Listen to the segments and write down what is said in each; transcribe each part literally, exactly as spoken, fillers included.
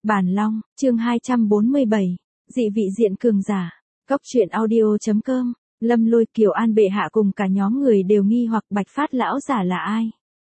Bản Long, chương hai trăm bốn mươi bảy, dị vị diện cường giả. Cốc truyện audio.com, Lâm Lôi Kiều An bệ hạ cùng cả nhóm người đều nghi hoặc Bạch Phát lão giả là ai.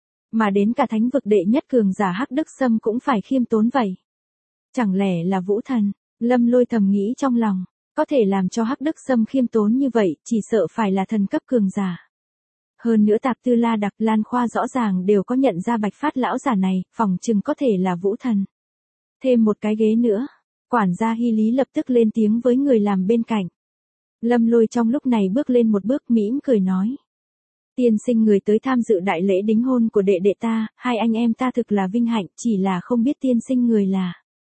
Mà đến cả thánh vực đệ nhất cường giả Hắc Đức Sâm cũng phải khiêm tốn vậy. Chẳng lẽ là Vũ Thần? Lâm Lôi thầm nghĩ trong lòng, có thể làm cho Hắc Đức Sâm khiêm tốn như vậy, chỉ sợ phải là thần cấp cường giả. Hơn nữa Tạp Tư La Đặc, Lan Khoa rõ ràng đều có nhận ra Bạch Phát lão giả này, phỏng chừng có thể là Vũ Thần. Thêm một cái ghế nữa, quản gia Hy Lý lập tức lên tiếng với người làm bên cạnh. Lâm Lôi trong lúc này bước lên một bước mỉm cười nói. Tiên sinh người tới tham dự đại lễ đính hôn của đệ đệ ta, hai anh em ta thực là vinh hạnh, chỉ là không biết tiên sinh người là.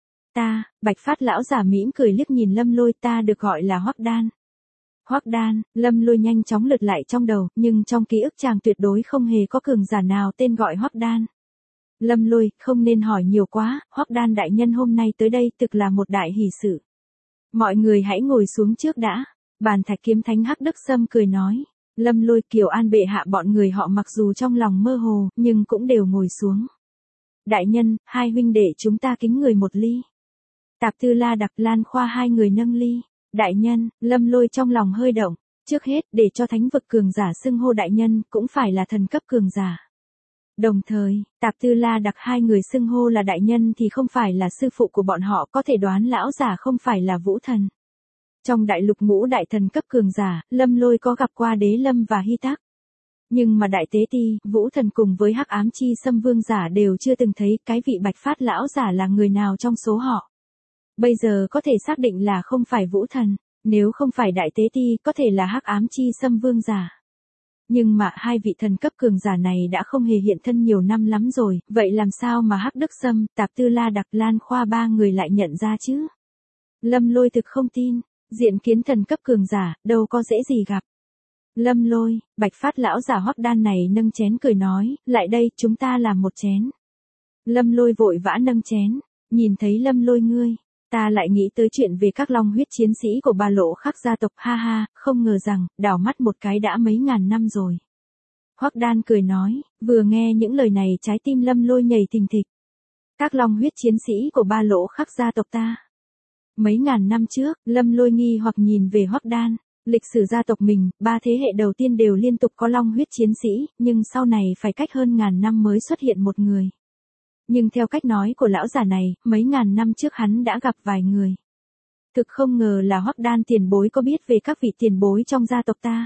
Ta, Bạch Phát lão giả mỉm cười liếc nhìn Lâm Lôi, ta được gọi là Hoắc Đan. Hoắc Đan, Lâm Lôi nhanh chóng lượt lại trong đầu, nhưng trong ký ức chàng tuyệt đối không hề có cường giả nào tên gọi Hoắc Đan. Lâm Lôi, không nên hỏi nhiều quá, Hoắc Đan đại nhân hôm nay tới đây thực là một đại hỷ sự. Mọi người hãy ngồi xuống trước đã. Bàn Thạch Kiếm Thánh Hắc Đức Sâm cười nói. Lâm Lôi, Kiều An bệ hạ bọn người họ mặc dù trong lòng mơ hồ, nhưng cũng đều ngồi xuống. Đại nhân, hai huynh đệ chúng ta kính người một ly. Tạp Tư La Đặc, Lan Khoa hai người nâng ly. Đại nhân, Lâm Lôi trong lòng hơi động. Trước hết, để cho thánh vực cường giả xưng hô đại nhân, cũng phải là thần cấp cường giả. Đồng thời, Tạp Tư La Đặc hai người xưng hô là đại nhân thì không phải là sư phụ của bọn họ, có thể đoán lão giả không phải là Vũ Thần. Trong đại lục ngũ đại thần cấp cường giả, Lâm Lôi có gặp qua Đế Lâm và Hy Tắc. Nhưng mà Đại Tế Ti, Vũ Thần cùng với Hắc Ám Chi Sâm Vương giả đều chưa từng thấy cái vị Bạch Phát lão giả là người nào trong số họ. Bây giờ có thể xác định là không phải Vũ Thần, nếu không phải Đại Tế Ti có thể là Hắc Ám Chi Sâm Vương giả. Nhưng mà hai vị thần cấp cường giả này đã không hề hiện thân nhiều năm lắm rồi, vậy làm sao mà Hắc Đức Sâm, Tạp Tư La Đặc, Lan Khoa ba người lại nhận ra chứ? Lâm Lôi thực không tin, diện kiến thần cấp cường giả, đâu có dễ gì gặp. Lâm Lôi, Bạch Phát lão giả Hoắc Đan này nâng chén cười nói, lại đây, chúng ta làm một chén. Lâm Lôi vội vã nâng chén, nhìn thấy Lâm Lôi ngươi, ta lại nghĩ tới chuyện về các long huyết chiến sĩ của Ba Lộ Khắc gia tộc, ha ha, không ngờ rằng, đảo mắt một cái đã mấy ngàn năm rồi. Hoắc Đan cười nói, vừa nghe những lời này trái tim Lâm Lôi nhảy thình thịch. Các long huyết chiến sĩ của Ba Lộ Khắc gia tộc ta. Mấy ngàn năm trước, Lâm Lôi nghi hoặc nhìn về Hoắc Đan, lịch sử gia tộc mình, ba thế hệ đầu tiên đều liên tục có long huyết chiến sĩ, nhưng sau này phải cách hơn ngàn năm mới xuất hiện một người. Nhưng theo cách nói của lão già này, mấy ngàn năm trước hắn đã gặp vài người. Thực không ngờ là Hoắc Đan tiền bối có biết về các vị tiền bối trong gia tộc ta.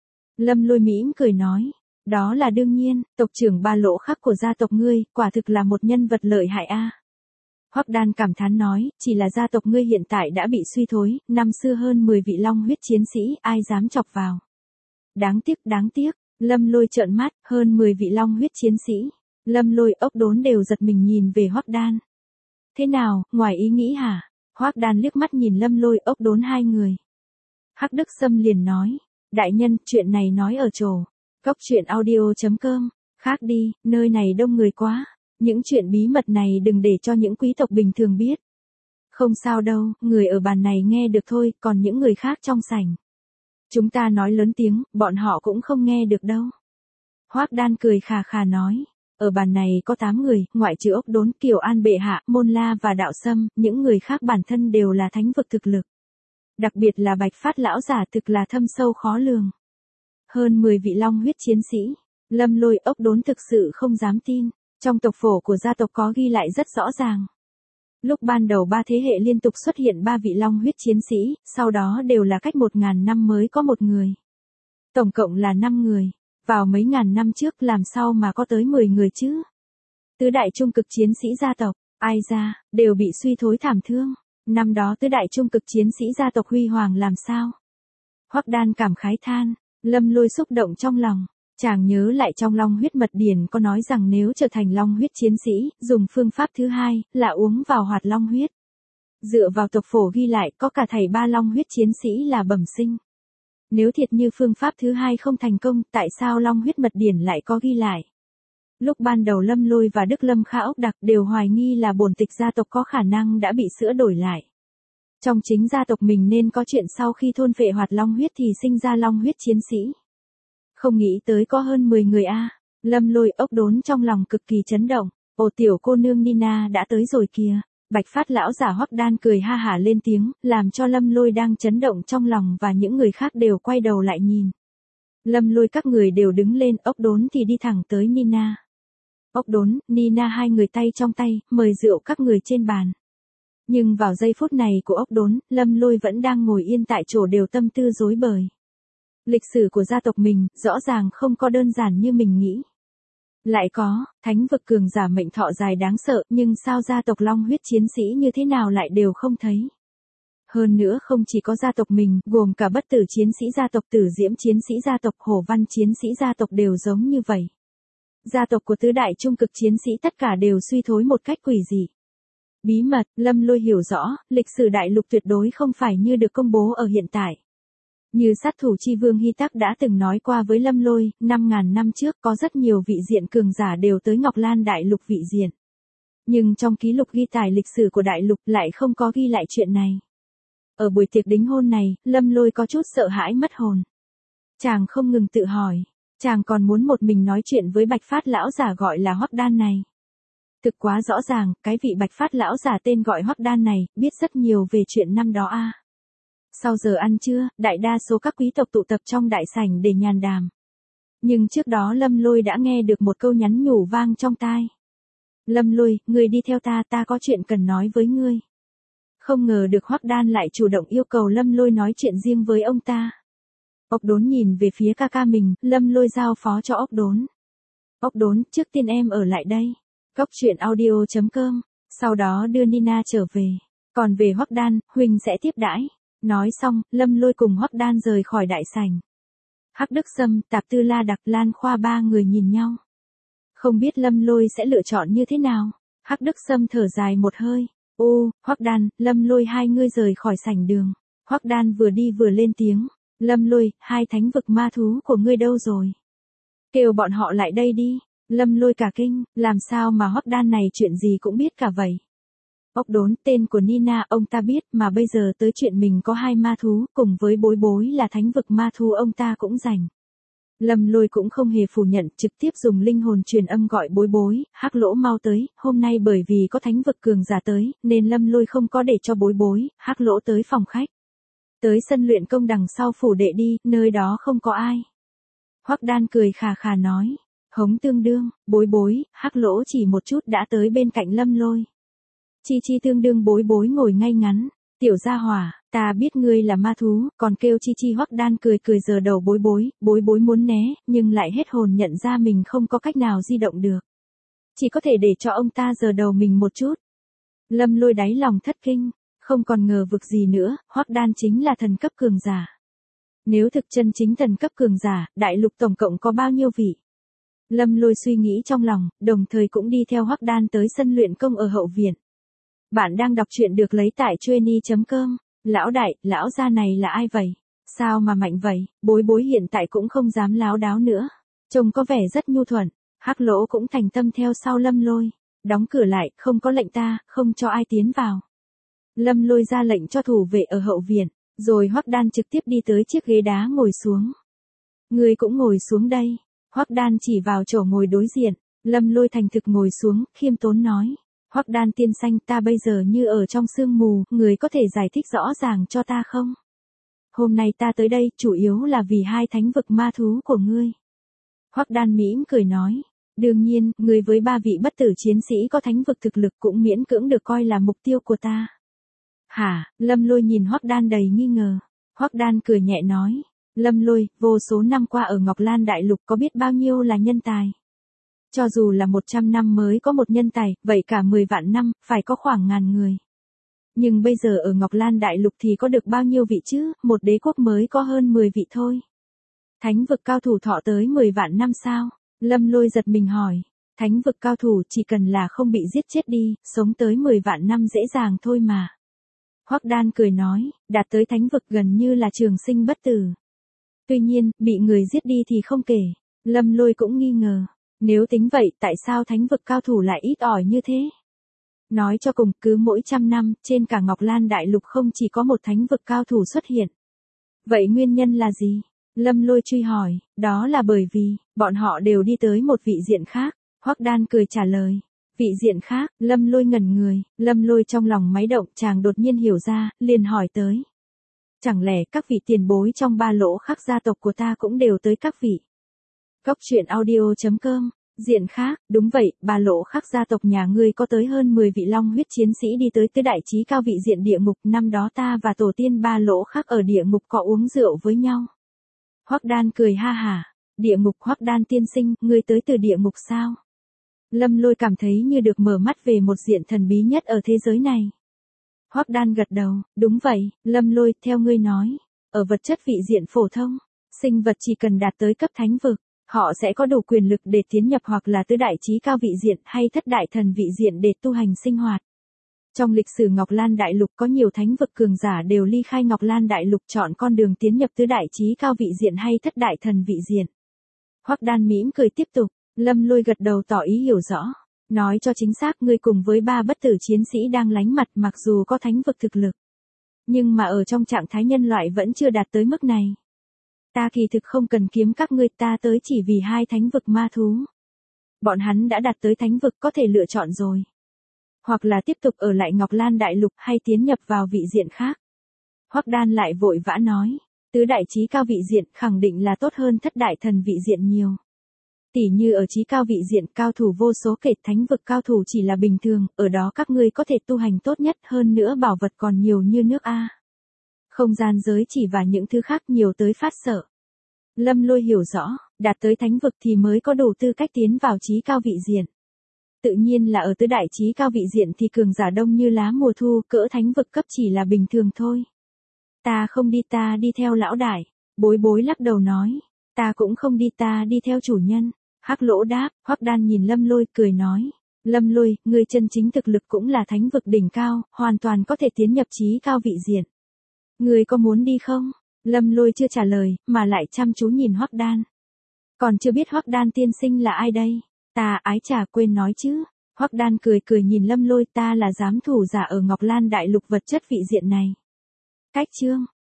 Lâm Lôi mỉm cười nói, đó là đương nhiên, tộc trưởng Ba Lộ Khắc của gia tộc ngươi, quả thực là một nhân vật lợi hại a. Hoắc Đan cảm thán nói, chỉ là gia tộc ngươi hiện tại đã bị suy thối, năm xưa hơn mười vị long huyết chiến sĩ, ai dám chọc vào. Đáng tiếc, đáng tiếc, Lâm Lôi trợn mắt, hơn mười vị long huyết chiến sĩ. Lâm Lôi, Ốc Đốn đều giật mình nhìn về Hoắc Đan. Thế nào, ngoài ý nghĩ hả? Hoắc Đan liếc mắt nhìn Lâm Lôi, Ốc Đốn hai người. Hắc Đức Sâm liền nói, đại nhân, chuyện này nói ở chỗ cốc truyện audio.com, khác đi, nơi này đông người quá. Những chuyện bí mật này đừng để cho những quý tộc bình thường biết. Không sao đâu, người ở bàn này nghe được thôi, còn những người khác trong sảnh. Chúng ta nói lớn tiếng, bọn họ cũng không nghe được đâu. Hoắc Đan cười khà khà nói, ở bàn này có tám người, ngoại trừ Ốc Đốn, Kiều An bệ hạ, Môn La và Đạo Sâm, những người khác bản thân đều là thánh vực thực lực. Đặc biệt là Bạch Phát lão giả thực là thâm sâu khó lường. Hơn mười vị long huyết chiến sĩ, Lâm Lôi, Ốc Đốn thực sự không dám tin. Trong tộc phổ của gia tộc có ghi lại rất rõ ràng. Lúc ban đầu ba thế hệ liên tục xuất hiện ba vị long huyết chiến sĩ, sau đó đều là cách một ngàn năm mới có một người. Tổng cộng là năm người. Vào mấy ngàn năm trước làm sao mà có tới mười người chứ? Tứ đại trung cực chiến sĩ gia tộc, ai ra, đều bị suy thối thảm thương. Năm đó tứ đại trung cực chiến sĩ gia tộc huy hoàng làm sao? Hoắc Đan cảm khái than, Lâm Lôi xúc động trong lòng. Chàng nhớ lại trong Long huyết mật điển có nói rằng nếu trở thành long huyết chiến sĩ, dùng phương pháp thứ hai, là uống vào hoạt long huyết. Dựa vào tộc phổ ghi lại có cả thảy ba long huyết chiến sĩ là bẩm sinh. Nếu thiệt như phương pháp thứ hai không thành công, tại sao Long huyết mật điển lại có ghi lại? Lúc ban đầu Lâm Lôi và Đức Lâm Kha Ốc Đặc đều hoài nghi là bổn tịch gia tộc có khả năng đã bị sửa đổi lại. Trong chính gia tộc mình nên có chuyện sau khi thôn phệ hoạt long huyết thì sinh ra long huyết chiến sĩ. Không nghĩ tới có hơn mười người a. Lâm Lôi, Ốc Đốn trong lòng cực kỳ chấn động. Ồ, tiểu cô nương Nina đã tới rồi kìa. Bạch phát lão giả Hoắc Đan cười ha hả lên tiếng, làm cho Lâm Lôi đang chấn động trong lòng và những người khác đều quay đầu lại nhìn. Lâm Lôi các người đều đứng lên, ốc đốn thì đi thẳng tới Nina. Ốc đốn, Nina hai người tay trong tay, mời rượu các người trên bàn. Nhưng vào giây phút này của ốc đốn, Lâm Lôi vẫn đang ngồi yên tại chỗ đều tâm tư rối bời. Lịch sử của gia tộc mình, rõ ràng không có đơn giản như mình nghĩ. Lại có, thánh vực cường giả mệnh thọ dài đáng sợ, nhưng sao gia tộc long huyết chiến sĩ như thế nào lại đều không thấy. Hơn nữa không chỉ có gia tộc mình, gồm cả bất tử chiến sĩ gia tộc, tử diễm chiến sĩ gia tộc, hổ văn chiến sĩ gia tộc đều giống như vậy. Gia tộc của tứ đại trung cực chiến sĩ tất cả đều suy thối một cách quỷ dị. Bí mật, Lâm Lôi hiểu rõ, lịch sử đại lục tuyệt đối không phải như được công bố ở hiện tại. Như sát thủ chi vương Hy Tắc đã từng nói qua với Lâm Lôi, năm ngàn năm trước có rất nhiều vị diện cường giả đều tới Ngọc Lan đại lục vị diện. Nhưng trong ký lục ghi tải lịch sử của đại lục lại không có ghi lại chuyện này. Ở buổi tiệc đính hôn này, Lâm Lôi có chút sợ hãi mất hồn. Chàng không ngừng tự hỏi, chàng còn muốn một mình nói chuyện với bạch phát lão giả gọi là Hoắc Đan này. Thực quá rõ ràng, cái vị bạch phát lão giả tên gọi Hoắc Đan này, biết rất nhiều về chuyện năm đó a. À. Sau giờ ăn trưa, đại đa số các quý tộc tụ tập trong đại sảnh để nhàn đàm. Nhưng trước đó Lâm Lôi đã nghe được một câu nhắn nhủ vang trong tai. Lâm Lôi, ngươi đi theo ta, ta có chuyện cần nói với ngươi. Không ngờ được Hoắc Đan lại chủ động yêu cầu Lâm Lôi nói chuyện riêng với ông ta. Ốc đốn nhìn về phía ca ca mình, Lâm Lôi giao phó cho ốc đốn. Ốc đốn, trước tiên em ở lại đây. Cốc truyện audio chấm com, sau đó đưa Nina trở về. Còn về Hoắc Đan, Huỳnh sẽ tiếp đãi. Nói xong, Lâm Lôi cùng Hoắc Đan rời khỏi đại sảnh. Hắc Đức Sâm, Tạp Tư La Đặc, Lan Khoa ba người nhìn nhau. Không biết Lâm Lôi sẽ lựa chọn như thế nào. Hắc Đức Sâm thở dài một hơi. Ô, Hoắc Đan, Lâm Lôi hai ngươi rời khỏi sảnh đường. Hoắc Đan vừa đi vừa lên tiếng. Lâm Lôi, hai thánh vực ma thú của ngươi đâu rồi? Kêu bọn họ lại đây đi. Lâm Lôi cả kinh, làm sao mà Hoắc Đan này chuyện gì cũng biết cả vậy? Ốc đốn, tên của Nina ông ta biết, mà bây giờ tới chuyện mình có hai ma thú, cùng với bối bối là thánh vực ma thú ông ta cũng rành. Lâm Lôi cũng không hề phủ nhận, trực tiếp dùng linh hồn truyền âm gọi bối bối, Hắc Lỗ mau tới, hôm nay bởi vì có thánh vực cường giả tới, nên Lâm Lôi không có để cho bối bối, Hắc Lỗ tới phòng khách. Tới sân luyện công đằng sau phủ đệ đi, nơi đó không có ai. Hoắc Đan cười khà khà nói, hống tương đương, bối bối, Hắc Lỗ chỉ một chút đã tới bên cạnh Lâm Lôi. Chi chi tương đương bối bối ngồi ngay ngắn, tiểu gia hỏa, ta biết ngươi là ma thú, còn kêu chi chi. Hoắc Đan cười cười giơ đầu bối bối, bối bối muốn né, nhưng lại hết hồn nhận ra mình không có cách nào di động được. Chỉ có thể để cho ông ta giơ đầu mình một chút. Lâm Lôi đáy lòng thất kinh, không còn ngờ vực gì nữa, Hoắc Đan chính là thần cấp cường giả. Nếu thực chân chính thần cấp cường giả, đại lục tổng cộng có bao nhiêu vị? Lâm Lôi suy nghĩ trong lòng, đồng thời cũng đi theo Hoắc Đan tới sân luyện công ở hậu viện. Bạn đang đọc truyện được lấy tại chueny chấm com. Lão đại, lão gia này là ai vậy? Sao mà mạnh vậy? Bối bối hiện tại cũng không dám láo đáo nữa. Trông có vẻ rất nhu thuận. Hắc Lỗ cũng thành tâm theo sau Lâm Lôi. Đóng cửa lại, không có lệnh ta, không cho ai tiến vào. Lâm Lôi ra lệnh cho thủ vệ ở hậu viện, rồi Hoắc Đan trực tiếp đi tới chiếc ghế đá ngồi xuống. Người cũng ngồi xuống đây. Hoắc Đan chỉ vào chỗ ngồi đối diện. Lâm Lôi thành thực ngồi xuống, khiêm tốn nói. Hoắc Đan tiên sinh, ta bây giờ như ở trong sương mù, người có thể giải thích rõ ràng cho ta không? Hôm nay ta tới đây, chủ yếu là vì hai thánh vực ma thú của ngươi. Hoắc Đan mỉm cười nói, đương nhiên, ngươi với ba vị bất tử chiến sĩ có thánh vực thực lực cũng miễn cưỡng được coi là mục tiêu của ta. Hả? Lâm Lôi nhìn Hoắc Đan đầy nghi ngờ. Hoắc Đan cười nhẹ nói, Lâm Lôi, vô số năm qua ở Ngọc Lan Đại Lục có biết bao nhiêu là nhân tài. Cho dù là một trăm năm mới có một nhân tài, vậy cả mười vạn năm, phải có khoảng ngàn người. Nhưng bây giờ ở Ngọc Lan Đại Lục thì có được bao nhiêu vị chứ, một đế quốc mới có hơn mười vị thôi. Thánh vực cao thủ thọ tới mười vạn năm sao? Lâm Lôi giật mình hỏi. Thánh vực cao thủ chỉ cần là không bị giết chết đi, sống tới mười vạn năm dễ dàng thôi mà. Hoắc Đan cười nói, đạt tới thánh vực gần như là trường sinh bất tử. Tuy nhiên, bị người giết đi thì không kể. Lâm Lôi cũng nghi ngờ. Nếu tính vậy, tại sao thánh vực cao thủ lại ít ỏi như thế? Nói cho cùng, cứ mỗi trăm năm, trên cả Ngọc Lan Đại Lục không chỉ có một thánh vực cao thủ xuất hiện. Vậy nguyên nhân là gì? Lâm Lôi truy hỏi, đó là bởi vì, bọn họ đều đi tới một vị diện khác. Hoắc Đan cười trả lời, Vị diện khác, Lâm Lôi ngẩn người, Lâm Lôi trong lòng máy động, chàng đột nhiên hiểu ra, liền hỏi tới. Chẳng lẽ các vị tiền bối trong ba lỗ khác gia tộc của ta cũng đều tới các vị? Góc truyện audio.com, diện khác, đúng vậy, ba lỗ khác gia tộc nhà ngươi có tới hơn mười vị long huyết chiến sĩ đi tới tứ đại chí cao vị diện địa ngục, năm đó ta và tổ tiên ba lỗ khác ở địa ngục có uống rượu với nhau. Hoắc Đan cười ha hả, địa ngục Hoắc Đan tiên sinh, ngươi tới từ địa ngục sao? Lâm Lôi cảm thấy như được mở mắt về một diện thần bí nhất ở thế giới này. Hoắc Đan gật đầu, đúng vậy, Lâm Lôi, theo ngươi nói, ở vật chất vị diện phổ thông, sinh vật chỉ cần đạt tới cấp thánh vực, họ sẽ có đủ quyền lực để tiến nhập hoặc là tứ đại chí cao vị diện hay thất đại thần vị diện để tu hành sinh hoạt. Trong lịch sử Ngọc Lan Đại Lục có nhiều thánh vực cường giả đều ly khai Ngọc Lan Đại Lục chọn con đường tiến nhập tứ đại chí cao vị diện hay thất đại thần vị diện. Hoắc Đan mỉm cười tiếp tục, Lâm Lôi gật đầu tỏ ý hiểu rõ. Nói cho chính xác, ngươi cùng với ba bất tử chiến sĩ đang lánh mặt mặc dù có thánh vực thực lực. Nhưng mà ở trong trạng thái nhân loại vẫn chưa đạt tới mức này. Ta kỳ thực không cần kiếm các ngươi, ta tới chỉ vì hai thánh vực ma thú. Bọn hắn đã đạt tới thánh vực có thể lựa chọn rồi. Hoặc là tiếp tục ở lại Ngọc Lan Đại Lục hay tiến nhập vào vị diện khác. Hoắc Đan lại vội vã nói, tứ đại chí cao vị diện khẳng định là tốt hơn thất đại thần vị diện nhiều. Tỉ như ở chí cao vị diện cao thủ vô số kể, thánh vực cao thủ chỉ là bình thường, ở đó các ngươi có thể tu hành tốt nhất, hơn nữa bảo vật còn nhiều như nước A. Không gian giới chỉ và những thứ khác nhiều tới phát sợ. Lâm Lôi hiểu rõ, đạt tới thánh vực thì mới có đủ tư cách tiến vào chí cao vị diện. Tự nhiên là ở tứ đại chí cao vị diện thì cường giả đông như lá mùa thu, cỡ thánh vực cấp chỉ là bình thường thôi. Ta không đi, ta đi theo lão đại. Bối Bối lắc đầu nói, ta cũng không đi, ta đi theo chủ nhân. Hắc Lỗ đáp, Hoắc Đan nhìn Lâm Lôi cười nói, Lâm Lôi, ngươi chân chính thực lực cũng là thánh vực đỉnh cao, hoàn toàn có thể tiến nhập chí cao vị diện. Ngươi có muốn đi không? Lâm Lôi chưa trả lời, mà lại chăm chú nhìn Hoắc Đan. Còn chưa biết Hoắc Đan tiên sinh là ai đây? Ta ái chà, quên nói chứ. Hoắc Đan cười cười nhìn Lâm Lôi, ta là giám thủ giả ở Ngọc Lan Đại Lục vật chất vị diện này. Cách chương